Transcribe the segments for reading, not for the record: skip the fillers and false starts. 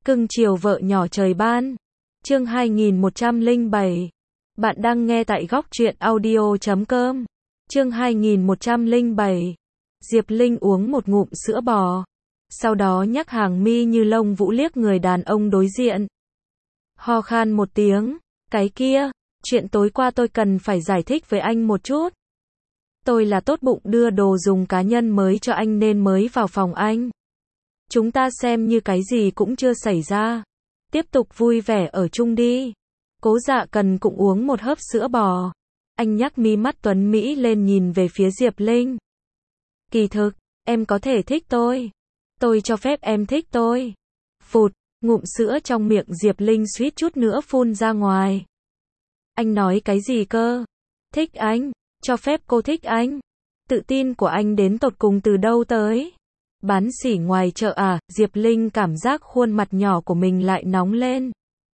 Cưng chiều vợ nhỏ trời ban. Chương 2107. Bạn đang nghe tại góc truyện audio.com. Chương 2107. Diệp Linh uống một ngụm sữa bò. Sau đó nhắc hàng mi như lông vũ liếc người đàn ông đối diện. Ho khan một tiếng. Cái kia, chuyện tối qua tôi cần phải giải thích với anh một chút. Tôi là tốt bụng đưa đồ dùng cá nhân mới cho anh nên mới vào phòng anh. Chúng ta xem như cái gì cũng chưa xảy ra. Tiếp tục vui vẻ ở chung đi. Cố Dạ Cần cũng uống một hớp sữa bò. Anh nhắc mi mắt tuấn Mỹ lên nhìn về phía Diệp Linh. Kỳ thực, em có thể thích tôi. Tôi cho phép em thích tôi. Phụt, ngụm sữa trong miệng Diệp Linh suýt chút nữa phun ra ngoài. Anh nói cái gì cơ? Thích anh, cho phép cô thích anh. Tự tin của anh đến tột cùng từ đâu tới? Bán sỉ ngoài chợ à? Diệp Linh cảm giác khuôn mặt nhỏ của mình lại nóng lên.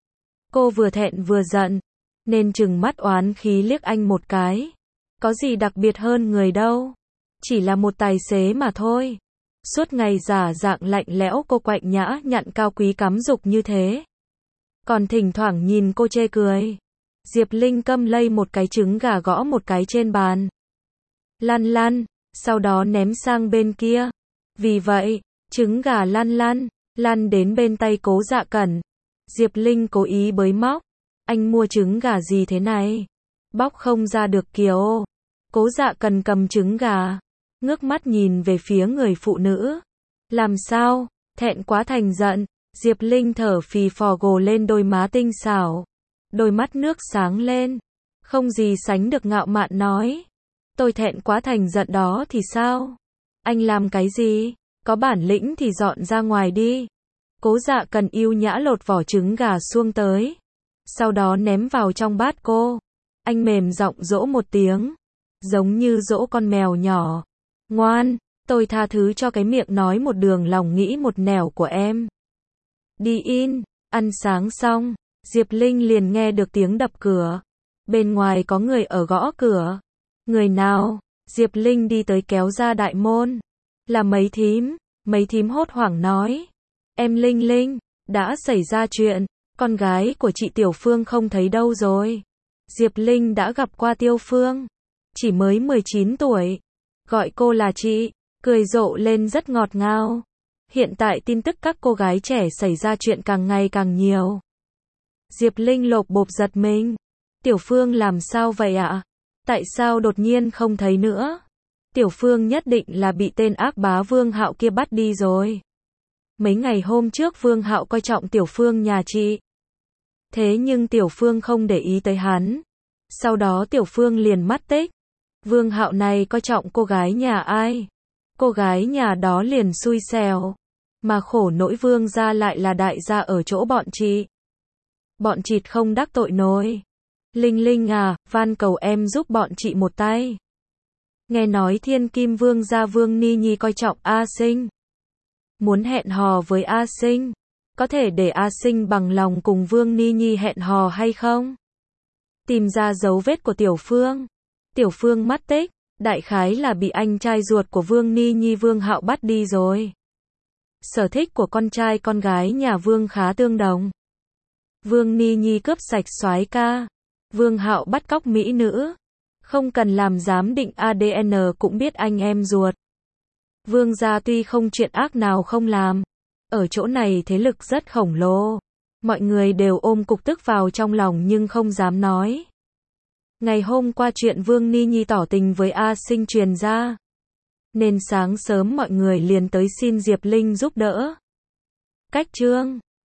Cô vừa thẹn vừa giận, nên trừng mắt oán khí liếc anh một cái. Có gì đặc biệt hơn người đâu. Chỉ là một tài xế mà thôi. Suốt ngày giả dạng lạnh lẽo cô quạnh nhã nhặn cao quý cắm dục như thế. Còn thỉnh thoảng nhìn cô chê cười. Diệp Linh câm lây một cái trứng gà gõ một cái trên bàn. Lăn lăn, sau đó ném sang bên kia. Vì vậy, trứng gà lăn đến bên tay Cố Dạ Cẩn. Diệp Linh cố ý bới móc. Anh mua trứng gà gì thế này? Bóc không ra được kìa ô. Cố Dạ Cẩn cầm trứng gà, ngước mắt nhìn về phía người phụ nữ. Làm sao? Thẹn quá thành giận. Diệp Linh thở phì phò gồ lên đôi má tinh xảo. Đôi mắt nước sáng lên. Không gì sánh được ngạo mạn nói. Tôi thẹn quá thành giận đó thì sao? Anh làm cái gì? Có bản lĩnh thì dọn ra ngoài đi. Cố Dạ Cần yêu nhã lột vỏ trứng gà xuông tới. Sau đó ném vào trong bát cô. Anh mềm giọng dỗ một tiếng. Giống như dỗ con mèo nhỏ. Ngoan, tôi tha thứ cho cái miệng nói một đường lòng nghĩ một nẻo của em. Đi in, ăn sáng xong, Diệp Linh liền nghe được tiếng đập cửa. Bên ngoài có người ở gõ cửa. Người nào? Diệp Linh đi tới kéo ra đại môn. Là mấy thím hốt hoảng nói. Em Linh Linh, đã xảy ra chuyện, con gái của chị Tiểu Phương không thấy đâu rồi. Diệp Linh đã gặp qua Tiêu Phương, chỉ mới 19 tuổi, gọi cô là chị, cười rộ lên rất ngọt ngào. Hiện tại tin tức các cô gái trẻ xảy ra chuyện càng ngày càng nhiều. Diệp Linh lộp bộp giật mình. Tiểu Phương làm sao vậy ạ? Tại sao đột nhiên không thấy nữa? Tiểu Phương nhất định là bị tên ác bá Vương Hạo kia bắt đi rồi. Mấy ngày hôm trước Vương Hạo coi trọng Tiểu Phương nhà chị. Thế nhưng Tiểu Phương không để ý tới hắn. Sau đó Tiểu Phương liền mất tích. Vương Hạo này coi trọng cô gái nhà ai? Cô gái nhà đó liền xui xẻo. Mà khổ nỗi Vương gia lại là đại gia ở chỗ bọn chị. Bọn chị không đắc tội nổi. Linh Linh à, van cầu em giúp bọn chị một tay. Nghe nói Thiên Kim Vương gia Vương Ni Nhi coi trọng A Sinh. Muốn hẹn hò với A Sinh. Có thể để A Sinh bằng lòng cùng Vương Ni Nhi hẹn hò hay không? Tìm ra dấu vết của Tiểu Phương. Tiểu Phương mất tích, đại khái là bị anh trai ruột của Vương Ni Nhi Vương Hạo bắt đi rồi. Sở thích của con trai con gái nhà Vương khá tương đồng. Vương Ni Nhi cướp sạch soái ca. Vương Hạo bắt cóc mỹ nữ. Không cần làm giám định ADN cũng biết anh em ruột. Vương gia tuy không chuyện ác nào không làm. Ở chỗ này thế lực rất khổng lồ. Mọi người đều ôm cục tức vào trong lòng nhưng không dám nói. Ngày hôm qua chuyện Vương Ni Nhi tỏ tình với A Sinh truyền ra. Nên sáng sớm mọi người liền tới xin Diệp Linh giúp đỡ. Cách chương